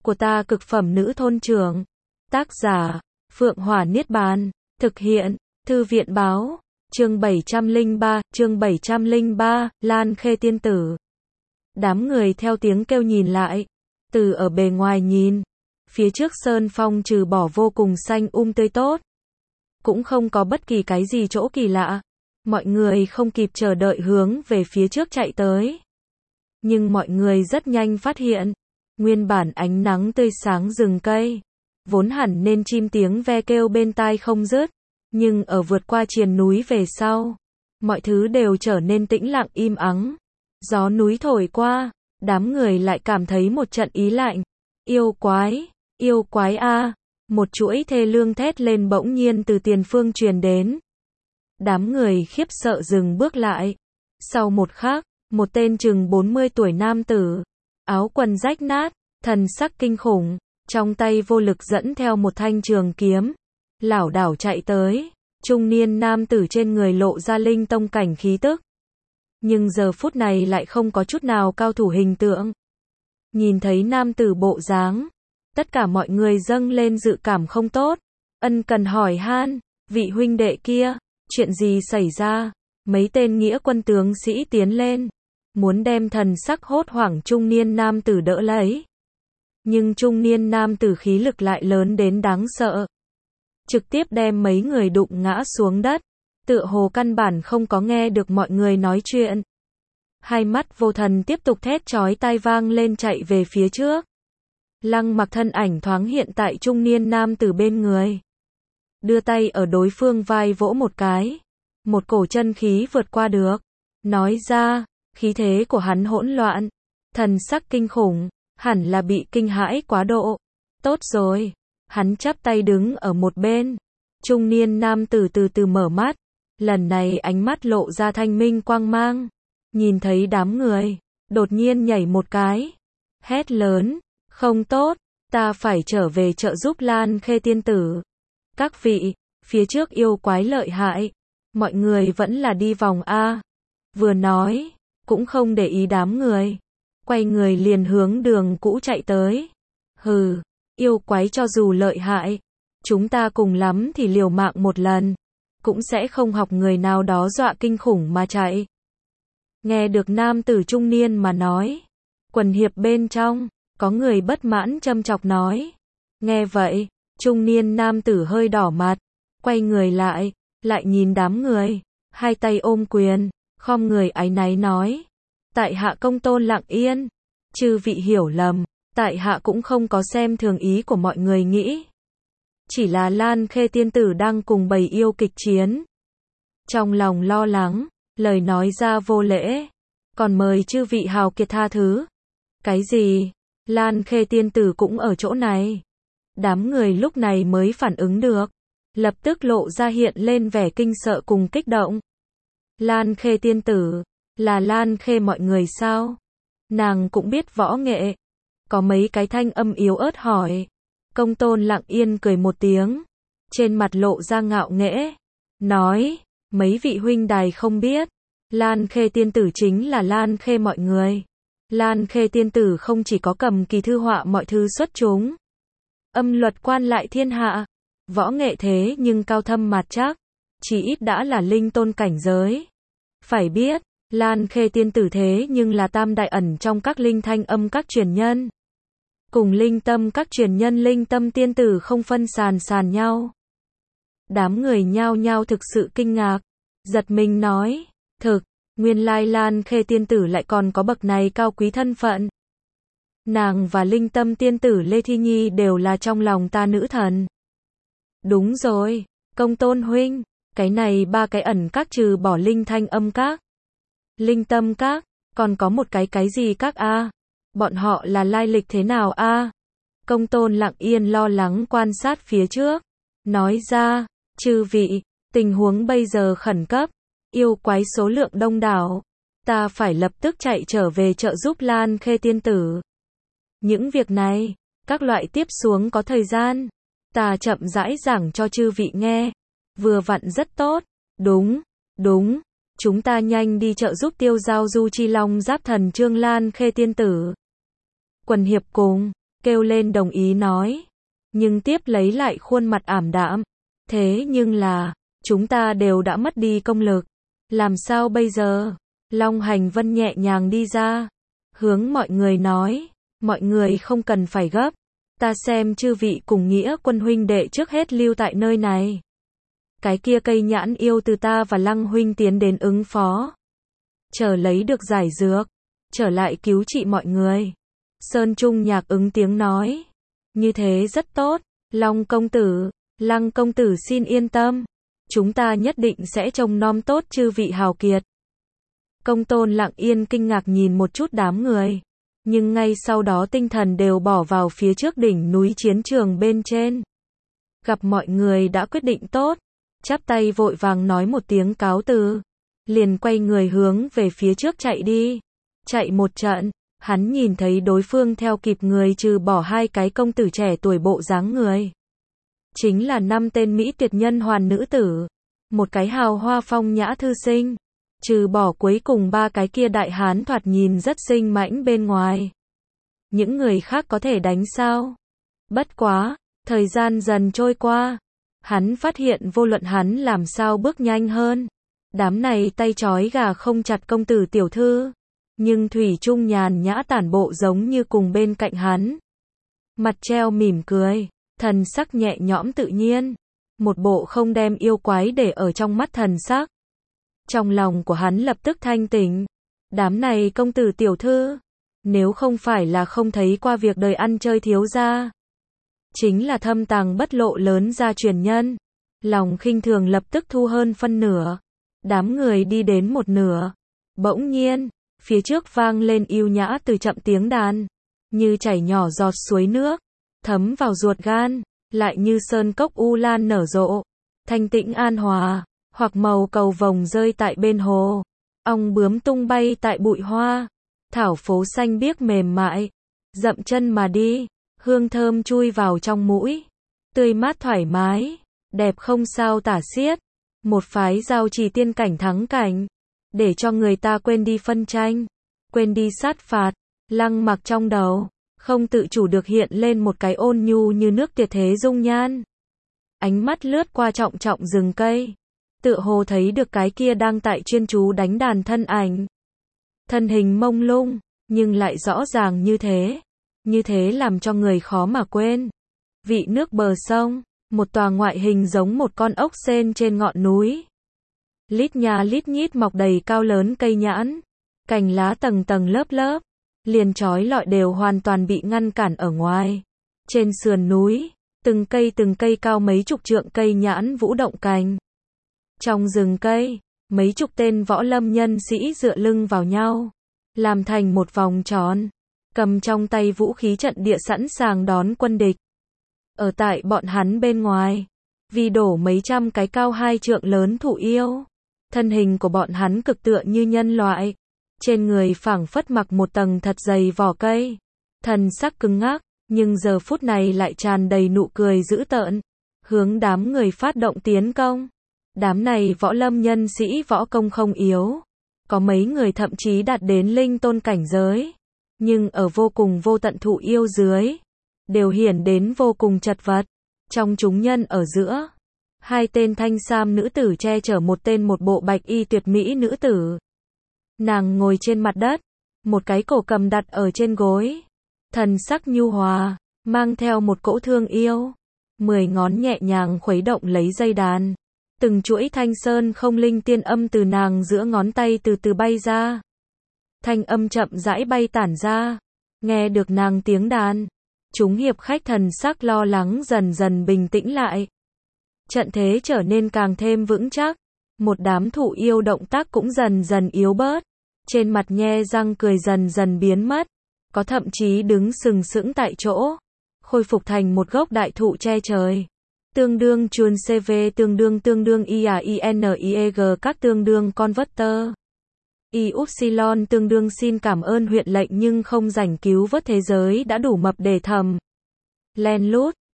của ta cực phẩm nữ thôn trưởng. Tác giả, Phượng Hỏa Niết Bàn. Thực hiện, Thư viện báo. Chương 703, Lan Khê tiên tử. Đám người theo tiếng kêu nhìn lại. Từ ở bề ngoài nhìn, phía trước sơn phong trừ bỏ vô cùng xanh tươi tốt. Cũng không có bất kỳ cái gì chỗ kỳ lạ. Mọi người không kịp chờ đợi hướng về phía trước chạy tới. Nhưng mọi người rất nhanh phát hiện, nguyên bản ánh nắng tươi sáng rừng cây, vốn hẳn nên chim tiếng ve kêu bên tai không dứt, nhưng ở vượt qua triền núi về sau, mọi thứ đều trở nên tĩnh lặng im ắng. Gió núi thổi qua, đám người lại cảm thấy một trận ý lạnh. Yêu quái a! Một chuỗi thê lương thét lên bỗng nhiên từ tiền phương truyền đến. Đám người khiếp sợ dừng bước lại. Sau một khắc, một tên chừng 40 tuổi nam tử, áo quần rách nát, thần sắc kinh khủng, trong tay vô lực dẫn theo một thanh trường kiếm, lảo đảo chạy tới. Trung niên nam tử trên người lộ ra linh tông cảnh khí tức, nhưng giờ phút này lại không có chút nào cao thủ hình tượng. Nhìn thấy nam tử bộ dáng, tất cả mọi người dâng lên dự cảm không tốt, ân cần hỏi han, vị huynh đệ kia, chuyện gì xảy ra? Mấy tên nghĩa quân tướng sĩ tiến lên, muốn đem thần sắc hốt hoảng trung niên nam tử đỡ lấy. Nhưng trung niên nam tử khí lực lại lớn đến đáng sợ, trực tiếp đem mấy người đụng ngã xuống đất, tựa hồ căn bản không có nghe được mọi người nói chuyện. Hai mắt vô thần tiếp tục thét chói tai vang lên chạy về phía trước. Lăng Mặc thân ảnh thoáng hiện tại trung niên nam tử bên người, đưa tay ở đối phương vai vỗ một cái, một cổ chân khí vượt qua được, nói ra, khí thế của hắn hỗn loạn, thần sắc kinh khủng, hẳn là bị kinh hãi quá độ. Tốt rồi, hắn chắp tay đứng ở một bên. Trung niên nam tử từ từ mở mắt, lần này ánh mắt lộ ra thanh minh quang mang, nhìn thấy đám người, đột nhiên nhảy một cái, hét lớn, không tốt, ta phải trở về trợ giúp Lan Khê tiên tử. Các vị, phía trước yêu quái lợi hại, mọi người vẫn là đi vòng A. Vừa nói, cũng không để ý đám người, quay người liền hướng đường cũ chạy tới. Hừ, yêu quái cho dù lợi hại, chúng ta cùng lắm thì liều mạng một lần, cũng sẽ không học người nào đó dọa kinh khủng mà chạy. Nghe được nam tử trung niên mà nói, quần hiệp bên trong, có người bất mãn châm chọc nói. Nghe vậy, trung niên nam tử hơi đỏ mặt, quay người lại nhìn đám người, hai tay ôm quyền, khom người áy náy nói. Tại hạ công tôn Lặng Yên, chư vị hiểu lầm, tại hạ cũng không có xem thường ý của mọi người nghĩ. Chỉ là Lan Khê tiên tử đang cùng bầy yêu kịch chiến. Trong lòng lo lắng, lời nói ra vô lễ, còn mời chư vị hào kiệt tha thứ. Cái gì? Lan Khê tiên tử cũng ở chỗ này. Đám người lúc này mới phản ứng được, lập tức lộ ra hiện lên vẻ kinh sợ cùng kích động. Lan Khê tiên tử, là Lan Khê mọi người sao? Nàng cũng biết võ nghệ. Có mấy cái thanh âm yếu ớt hỏi. Công tôn Lặng Yên cười một tiếng, trên mặt lộ ra ngạo nghễ, nói, mấy vị huynh đài không biết, Lan Khê tiên tử chính là Lan Khê mọi người. Lan Khê tiên tử không chỉ có cầm kỳ thư họa mọi thứ xuất chúng, âm luật quan lại thiên hạ, võ nghệ thế nhưng cao thâm mạt chắc, chỉ ít đã là linh tôn cảnh giới. Phải biết, Lan Khê tiên tử thế nhưng là tam đại ẩn trong các linh thanh âm các truyền nhân. Cùng linh tâm các truyền nhân linh tâm tiên tử không phân sàn nhau. Đám người nhao nhao thực sự kinh ngạc, giật mình nói, thực, nguyên lai Lan Khê tiên tử lại còn có bậc này cao quý thân phận. Nàng và linh tâm tiên tử Lê Thi Nhi đều là trong lòng ta nữ thần. Đúng rồi, công tôn huynh, cái này ba cái ẩn các trừ bỏ linh thanh âm các, linh tâm các, còn có một cái gì các a? Bọn họ là lai lịch thế nào a? Công tôn Lặng Yên lo lắng quan sát phía trước, nói ra, chư vị, tình huống bây giờ khẩn cấp, yêu quái số lượng đông đảo, ta phải lập tức chạy trở về trợ giúp Lan Khê tiên tử. Những việc này, các loại tiếp xuống có thời gian, ta chậm rãi giảng cho chư vị nghe, vừa vặn rất tốt. Đúng, chúng ta nhanh đi trợ giúp tiêu giao du chi long giáp thần Trương Lan Khê tiên tử. Quần hiệp cùng kêu lên đồng ý nói. Nhưng tiếp lấy lại khuôn mặt ảm đạm. Thế nhưng là, chúng ta đều đã mất đi công lực. Làm sao bây giờ? Long Hành Vân nhẹ nhàng đi ra. Hướng mọi người nói. Mọi người không cần phải gấp. Ta xem chư vị cùng nghĩa quân huynh đệ trước hết lưu tại nơi này. Cái kia cây nhãn yêu từ ta và Lăng huynh tiến đến ứng phó. Chờ lấy được giải dược. Trở lại cứu trị mọi người. Sơn Trung Nhạc ứng tiếng nói. Như thế rất tốt. Long công tử, Lăng công tử xin yên tâm. Chúng ta nhất định sẽ trông nom tốt chư vị hào kiệt. Công tôn Lặng Yên kinh ngạc nhìn một chút đám người. Nhưng ngay sau đó tinh thần đều bỏ vào phía trước đỉnh núi chiến trường bên trên. Gặp mọi người đã quyết định tốt. Chắp tay vội vàng nói một tiếng cáo từ. Liền quay người hướng về phía trước chạy đi. Chạy một trận, hắn nhìn thấy đối phương theo kịp người trừ bỏ 2 cái công tử trẻ tuổi bộ dáng người. Chính là 5 tên Mỹ tuyệt nhân hoàn nữ tử. Một cái hào hoa phong nhã thư sinh. Trừ bỏ cuối cùng 3 cái kia đại hán thoạt nhìn rất sinh mãnh bên ngoài. Những người khác có thể đánh sao? Bất quá, thời gian dần trôi qua. Hắn phát hiện vô luận hắn làm sao bước nhanh hơn. Đám này tay trói gà không chặt công tử tiểu thư. Nhưng thủy chung nhàn nhã tản bộ giống như cùng bên cạnh hắn. Mặt treo mỉm cười, thần sắc nhẹ nhõm tự nhiên. Một bộ không đem yêu quái để ở trong mắt thần sắc. Trong lòng của hắn lập tức thanh tỉnh. Đám này công tử tiểu thư. Nếu không phải là không thấy qua việc đời ăn chơi thiếu gia. Chính là thâm tàng bất lộ lớn gia truyền nhân. Lòng khinh thường lập tức thu hơn phân nửa. Đám người đi đến một nửa. Bỗng nhiên, phía trước vang lên yêu nhã từ chậm tiếng đàn. Như chảy nhỏ giọt suối nước. Thấm vào ruột gan. Lại như sơn cốc u lan nở rộ. Thanh tĩnh an hòa. Hoặc màu cầu vồng rơi tại bên hồ. Ong bướm tung bay tại bụi hoa. Thảo phố xanh biếc mềm mại. Dậm chân mà đi. Hương thơm chui vào trong mũi. Tươi mát thoải mái. Đẹp không sao tả xiết. Một phái giao trì tiên cảnh thắng cảnh. Để cho người ta quên đi phân tranh. Quên đi sát phạt. Lăng Mặc trong đầu. Không tự chủ được hiện lên một cái ôn nhu như nước tuyệt thế dung nhan. Ánh mắt lướt qua trọng trọng rừng cây. Tựa hồ thấy được cái kia đang tại chuyên chú đánh đàn thân ảnh. Thân hình mông lung, nhưng lại rõ ràng như thế. Như thế làm cho người khó mà quên. Vị nước bờ sông, một tòa ngoại hình giống một con ốc sên trên ngọn núi. Lít nhà lít nhít mọc đầy cao lớn cây nhãn. Cành lá tầng tầng lớp lớp. Liền trói lọi đều hoàn toàn bị ngăn cản ở ngoài. Trên sườn núi, từng cây cao mấy chục trượng cây nhãn vũ động cành. Trong rừng cây, mấy chục tên võ lâm nhân sĩ dựa lưng vào nhau, làm thành một vòng tròn, cầm trong tay vũ khí trận địa sẵn sàng đón quân địch. Ở tại bọn hắn bên ngoài, vì đổ mấy trăm cái cao 2 trượng lớn thụ yêu. Thân hình của bọn hắn cực tựa như nhân loại. Trên người phảng phất mặc một tầng thật dày vỏ cây. Thần sắc cứng ngắc, nhưng giờ phút này lại tràn đầy nụ cười dữ tợn. Hướng đám người phát động tiến công. Đám này võ lâm nhân sĩ võ công không yếu. Có mấy người thậm chí đạt đến linh tôn cảnh giới. Nhưng ở vô cùng vô tận thụ yêu dưới. Đều hiển đến vô cùng chật vật. Trong chúng nhân ở giữa. 2 tên thanh sam nữ tử che chở một tên một bộ bạch y tuyệt mỹ nữ tử. Nàng ngồi trên mặt đất. Một cái cổ cầm đặt ở trên gối. Thần sắc nhu hòa. Mang theo một cỗ thương yêu. 10 ngón nhẹ nhàng khuấy động lấy dây đàn. Từng chuỗi thanh sơn không linh tiên âm từ nàng giữa ngón tay từ từ bay ra. Thanh âm chậm rãi bay tản ra. Nghe được nàng tiếng đàn. Chúng hiệp khách thần sắc lo lắng dần dần bình tĩnh lại. Trận thế trở nên càng thêm vững chắc. Một đám thụ yêu động tác cũng dần dần yếu bớt. Trên mặt nhe răng cười dần dần biến mất. Có thậm chí đứng sừng sững tại chỗ. Khôi phục thành một gốc đại thụ che trời. Tương đương chuồn CV tương đương IAINIEG các tương đương converter. Y-upsilon tương đương xin cảm ơn huyện lệnh nhưng không rảnh cứu vớt thế giới đã đủ mập để thầm. Len lút.